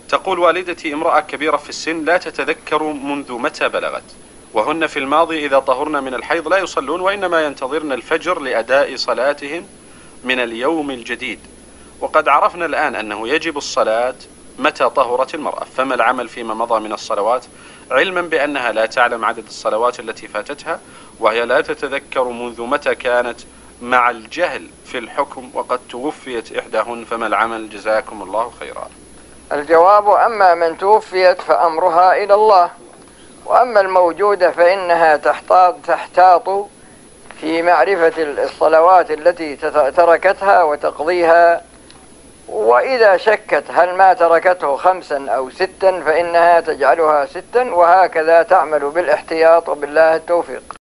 تقول والدتي امرأة كبيرة في السن لا تتذكر منذ متى بلغت، وهن في الماضي إذا طهرن من الحيض لا يصلون وإنما ينتظرن الفجر لأداء صلاتهن من اليوم الجديد، وقد عرفنا الآن أنه يجب الصلاة متى طهرت المرأة، فما العمل فيما مضى من الصلوات، علما بأنها لا تعلم عدد الصلوات التي فاتتها وهي لا تتذكر منذ متى كانت، مع الجهل في الحكم وقد توفيت إحداهن، فما العمل جزاكم الله خيرا؟ الجواب: أما من توفيت فأمرها إلى الله، وأما الموجودة فإنها تحتاط في معرفة الصلوات التي تركتها وتقضيها، وإذا شكت هل ما تركته 5 أو 6 فإنها تجعلها 6، وهكذا تعمل بالاحتياط، وبالله التوفيق.